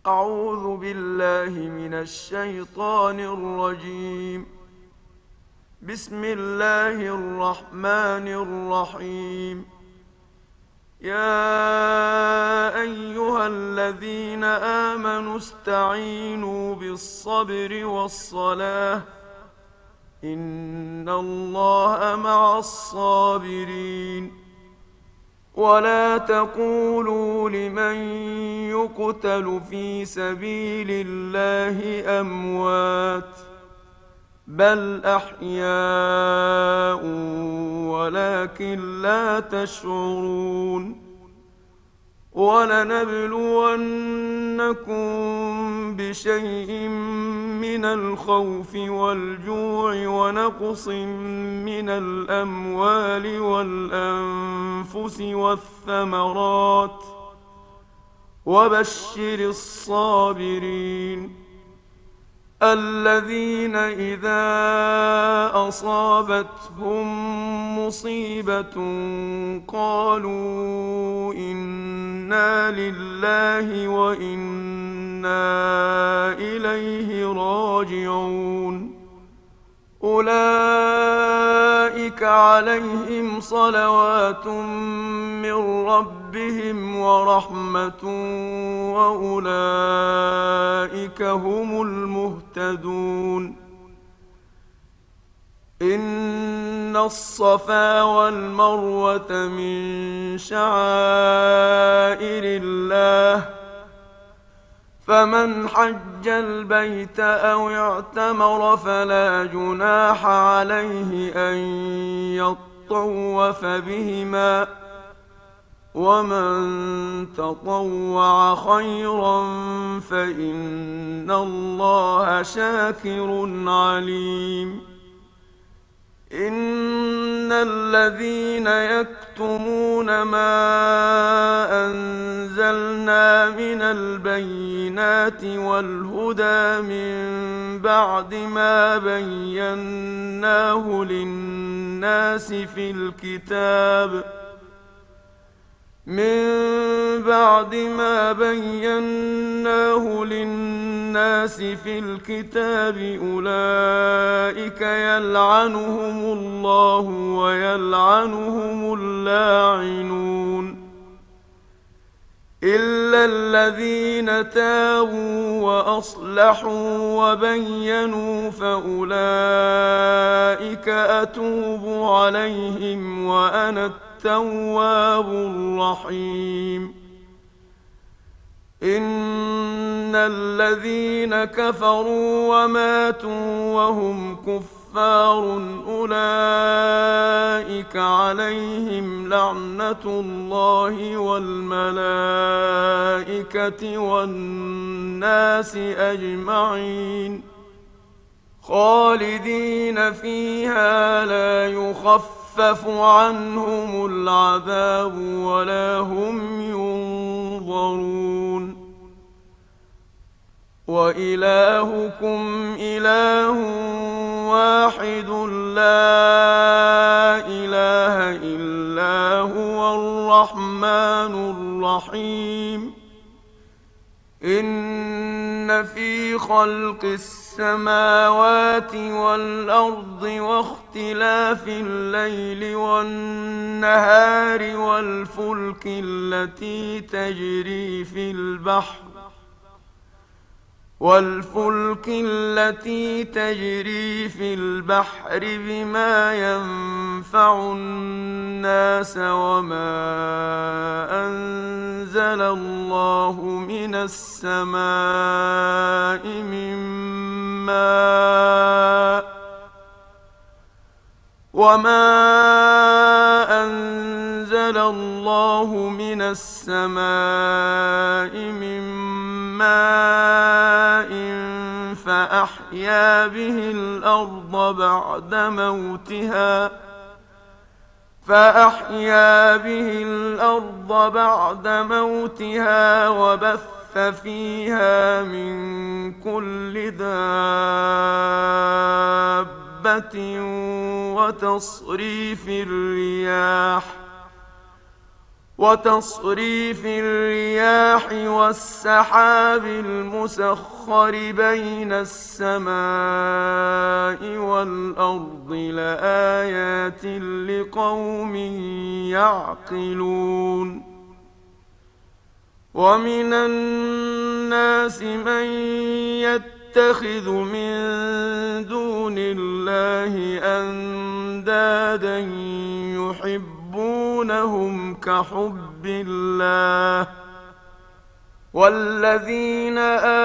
أعوذ بالله من الشيطان الرجيم. بسم الله الرحمن الرحيم. يا أيها الذين آمنوا استعينوا بالصبر والصلاة إن الله مع الصابرين. ولا تقولوا لمن يقتل في سبيل الله أموات بل أحياء ولكن لا تشعرون. ولنبلونكم بشيء من الخوف والجوع ونقص من الأموال والأنفس والثمرات وبشر الصابرين الذين إذا أصابتهم مصيبة قالوا إنا لله وإنا إليه راجعون. أولئك عليهم صلوات من ربهم ورحمة وأولئك هم المهتدون. إن الصفا والمروة من شعائر الله فمن حج البيت أو اعتمر فلا جناح عليه أن يطوف بهما ومن تطوع خيرا فإن الله شاكر عليم. إن الذين يكتمون ما أنزلنا من البينات والهدى من بعد ما بيناه للناس في الكتاب أولئك يلعنهم الله ويلعنهم اللاعنون إلا الذين تابوا وأصلحوا وبينوا فأولئك أتوب عليهم وأنا التواب الرحيم. إن الذين كفروا وماتوا وهم كفار أولئك عليهم لعنة الله والملائكة والناس أجمعين خالدين فيها لا يخفف عنهم العذاب ولا هم ينظرون. وإلهكم إله واحد لا إله إلا هو الرحمن الرحيم. إن في خلق السماوات والأرض واختلاف الليل والنهار والفلك التي تجري في البحر بما ينفع الناس وما أنزل الله من السماء من ماء فأحيا به الأرض بعد موتها وبث فيها من كل دابة وتصريف الرياح وتصريف الرياح والسحاب المسخر بين السماء والأرض لآيات لقوم يعقلون ومن الناس من يتخذ من دون الله أندادا يحبونهم كحب الله والذين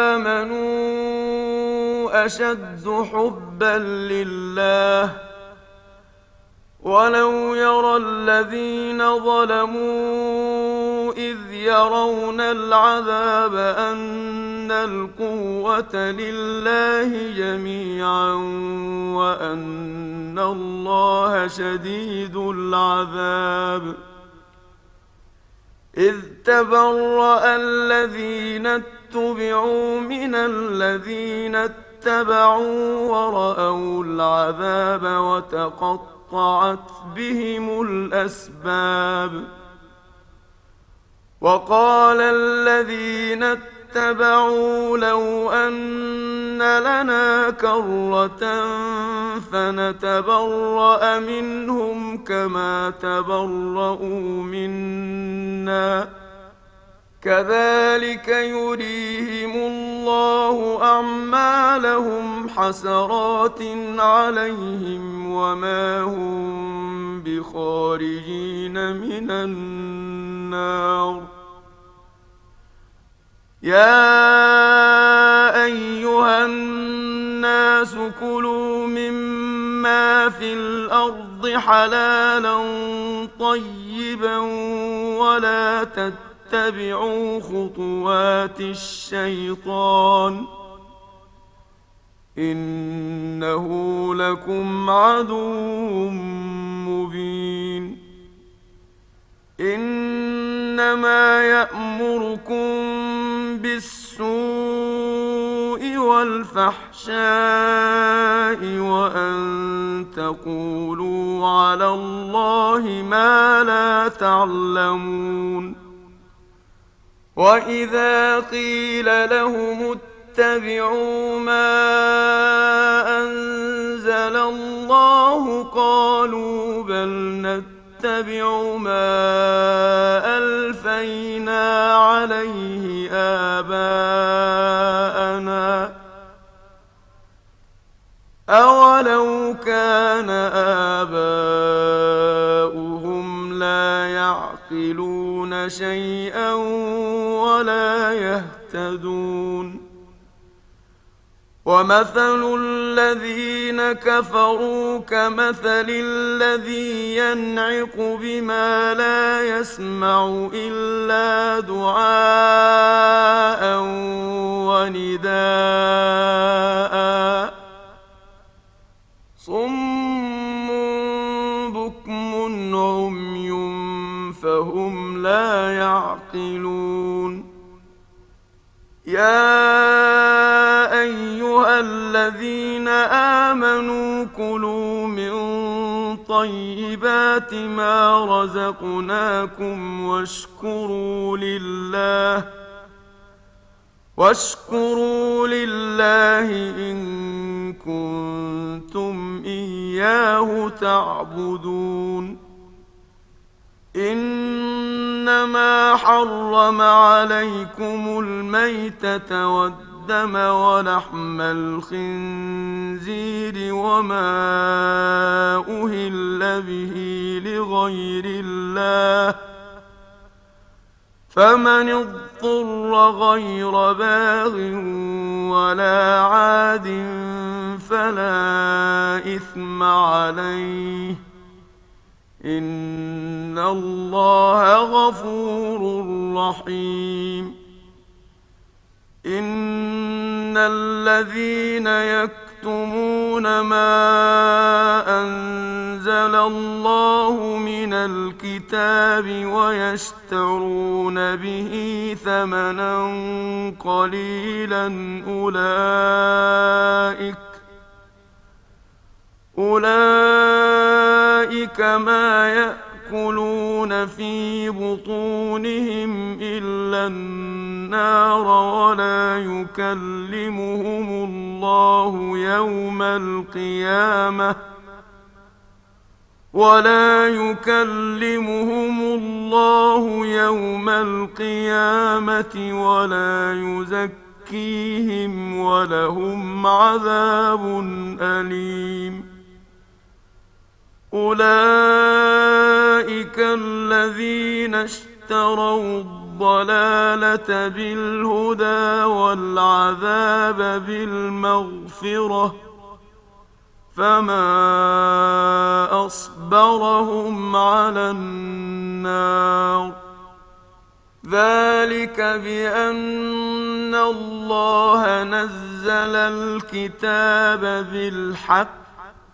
آمنوا أشد حبا لله ولو يرى الذين ظلموا إذ يرون العذاب أن القوة لله جميعا وأن الله شديد العذاب إذ تبرأ الذين اتبعوا من الذين اتبعوا ورأوا العذاب وتقطعت بهم الأسباب وقال الذين اتبعوا لو أن لنا كرة فنتبرأ منهم كما تبرؤوا منا كذلك يريهم الله أعمالهم حسرات عليهم وما هم بخارجين من النار يا أيها الناس كلوا مما في الأرض حلالا طيبا ولا تتبعوا خطوات الشيطان إنه لكم عدو مبين إنما يأمركم بالسوء والفحشاء وأن تقولوا على الله ما لا تعلمون وإذا قيل لهم اتبعوا ما أنزل الله قالوا بل نتبع ما ألفينا عليه آباءنا أولو كان آباؤهم لا يعقلون شيئا ولا يهتدون ومثل الذين كفروا كمثل الذي ينعق بما لا يسمع إلا دعاء ونداء صم بكم عمي فهم لا يعقلون يا أيها الذين آمنوا كلوا من طيبات ما رزقناكم واشكروا لله إن كنتم إياه تعبدون إنما حرم عليكم الميتة والدم ولحم الخنزير وما أهل به لغير الله فمن اضطر غير باغ ولا عاد فلا إثم عليه إن الله غفور رحيم إن الذين يكتمون ما أنزل الله من الكتاب ويشترون به ثمنا قليلا أولئك ما يأكلون في بطونهم إلا النار ولا يكلمهم الله يوم القيامة ولا يزكيهم ولهم عذاب أليم. أولئك الذين اشتروا الضلالة بالهدى والعذاب بالمغفرة فما أصبرهم على النار. ذلك بأن الله نزل الكتاب بالحق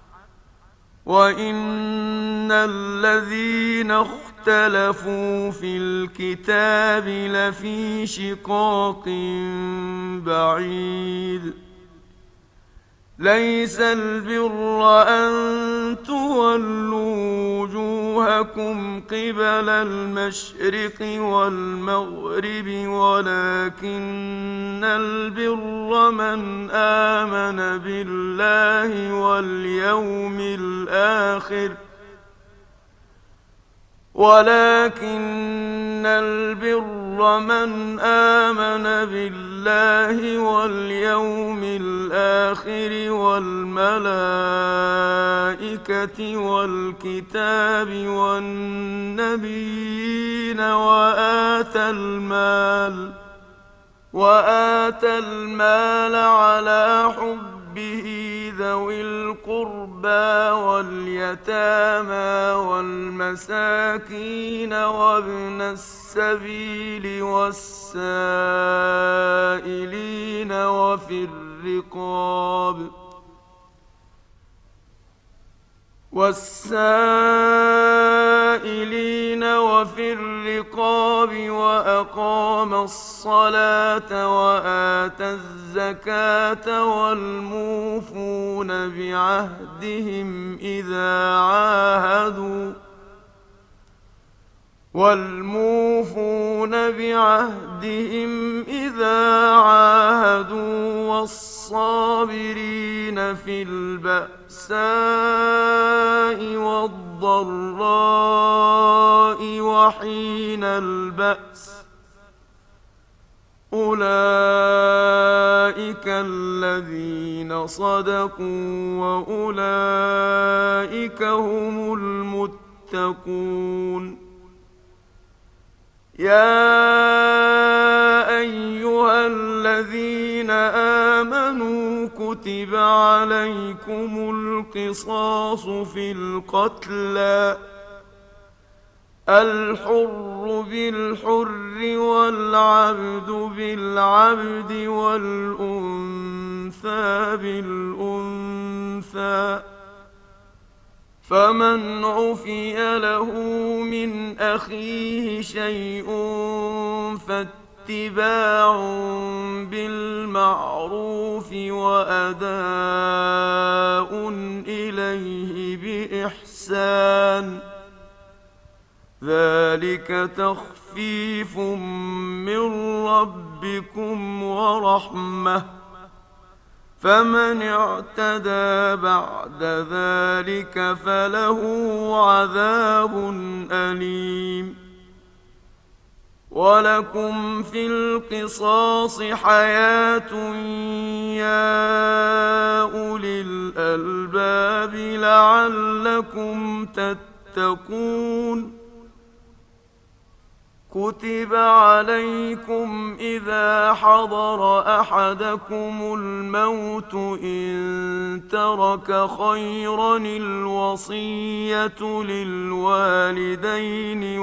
وإن الذين اختلفوا في الكتاب لفي شقاق بعيد. ليس البر أن تولوا وجوهكم قبل المشرق والمغرب ولكن البر من آمن بالله واليوم الآخر والملائكة والكتاب والنبيين وآتى المال على حبه ذوي القربى واليتامى والمساكين وابن السبيل والسائلين وفي الرقاب وأقام الصلاة وآتى الزكاة والموفون بعهدهم إذا عاهدوا والصابرين في البأساء والضراء وحين البأس أولئك الذين صدقوا وأولئك هم المتقون. يا أيها الذين آمنوا كتب عليكم القصاص في القتلى الحر بالحر والعبد بالعبد والأنثى بالأنثى فمن عفي له من أخيه شيء فاتباع بالمعروف وأداء إليه بإحسان ذلك تخفيف من ربكم ورحمة فمن اعتدى بعد ذلك فله عذاب أليم. ولكم في القصاص حياة يا أولي الألباب لعلكم تتقون. كتب عليكم إذا حضر أحدكم الموت إن ترك خيرا الوصية للوالدين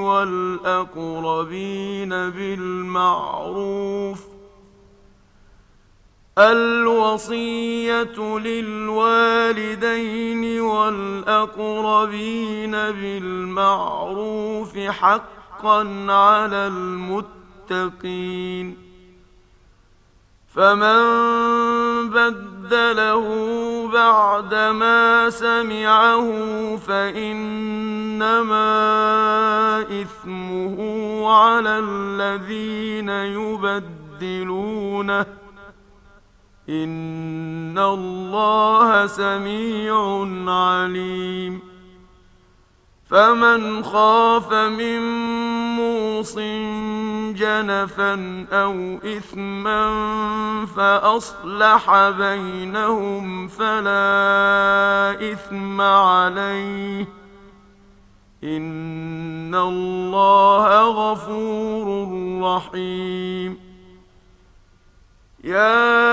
والأقربين بالمعروف حقا على المتقين. فمن بدل بدله بعدما سمعه فإنما إثمه على الذين يبدلونه إن الله سميع عليم فمن خاف من موص جنفا أو إثما فأصلح بينهم فلا إثم عليه إن الله غفور رحيم يا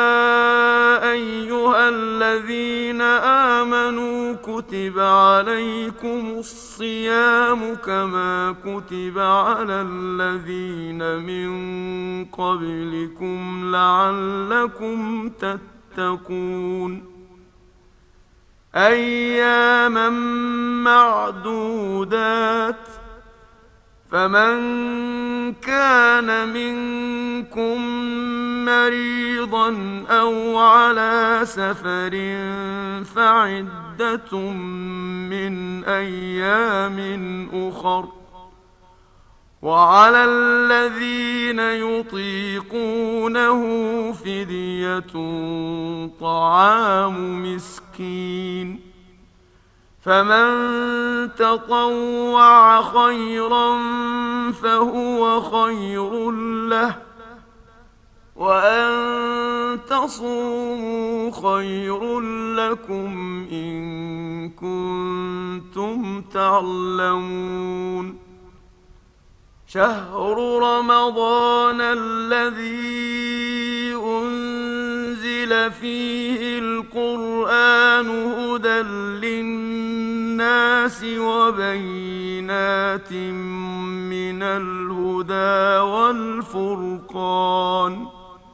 أيها الذين آمنوا كتب عليكم الصيام كما كتب على الذين من قبلكم لعلكم تتقون أياما معدودات فمن كان منكم مريضا أو على سفر فعدة من أيام أخر وعلى الذين يطيقونه فدية طعام مسكين فمن تطوع خيرا فهو خير له وأن تصوموا خير لكم إن كنتم تعلمون شهر رمضان الذي أنزل فيه القرآن هدى للناس وبينات من الهدى والفرقان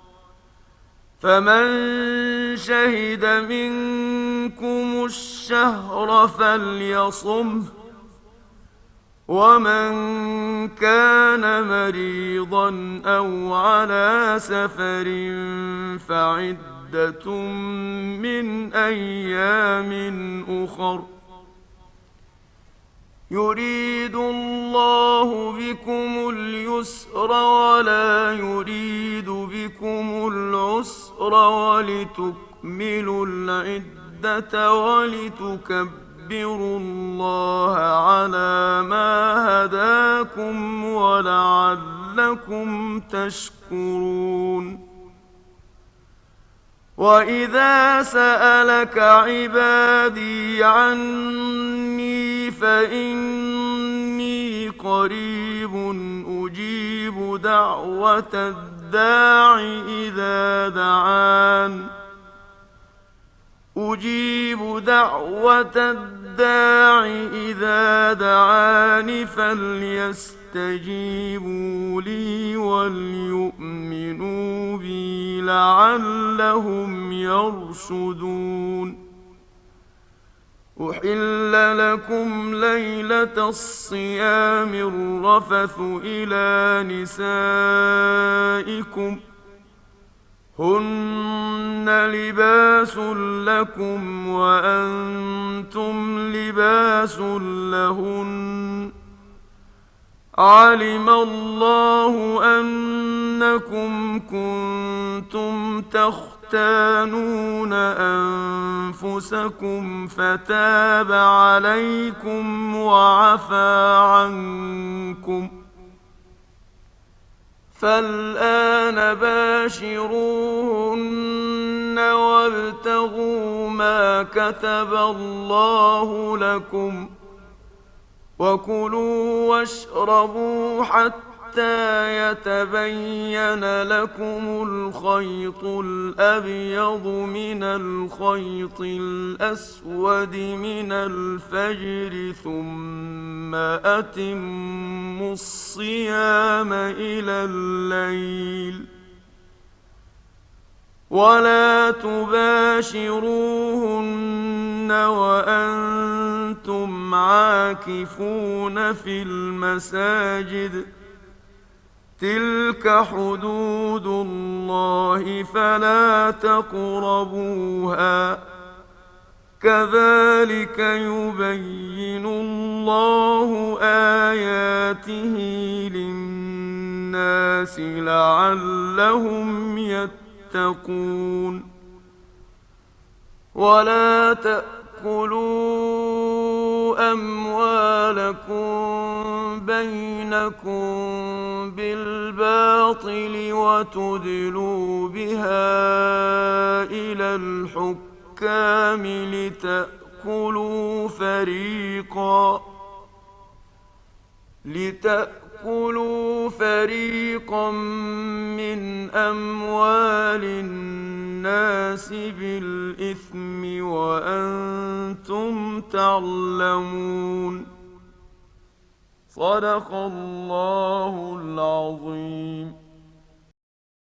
فمن شهد منكم الشهر فليصمه ومن كان مريضا أو على سفر فعدة من أيام أخر يريد الله بكم اليسر ولا يريد بكم العسر ولتكملوا العدة ولتكبروا الله على ما هداكم ولعلكم تشكرون وإذا سألك عبادي عني فإني قريب أجيب دعوة الداع إذا دعان فليستجيبوا لي وليؤمنوا بي لعلهم يرشدون أحل لكم ليلة الصيام الرفث إلى نسائكم هن لباس لكم وأنتم لباس لهن علم الله أنكم كنتم تختانون أنفسكم فتاب عليكم وعفى عنكم فالآن باشروهن وابتغوا ما كتب الله لكم وكلوا واشربوا حتى يتبين لكم الخيط الأبيض من الخيط الأسود من الفجر ثم أتموا الصيام إلى الليل ولا تباشروهن وأنتم عاكفون في المساجد تلك حدود الله فلا تقربوها كذلك يبين الله آياته للناس لعلهم يتقون ولا تأكلوا أموالكم بينكم بالباطل وتدلوا بها إلى الحكام لتأكلوا فريقا من أموال الناس بالإثم وأنتم تعلمون صدق الله العظيم.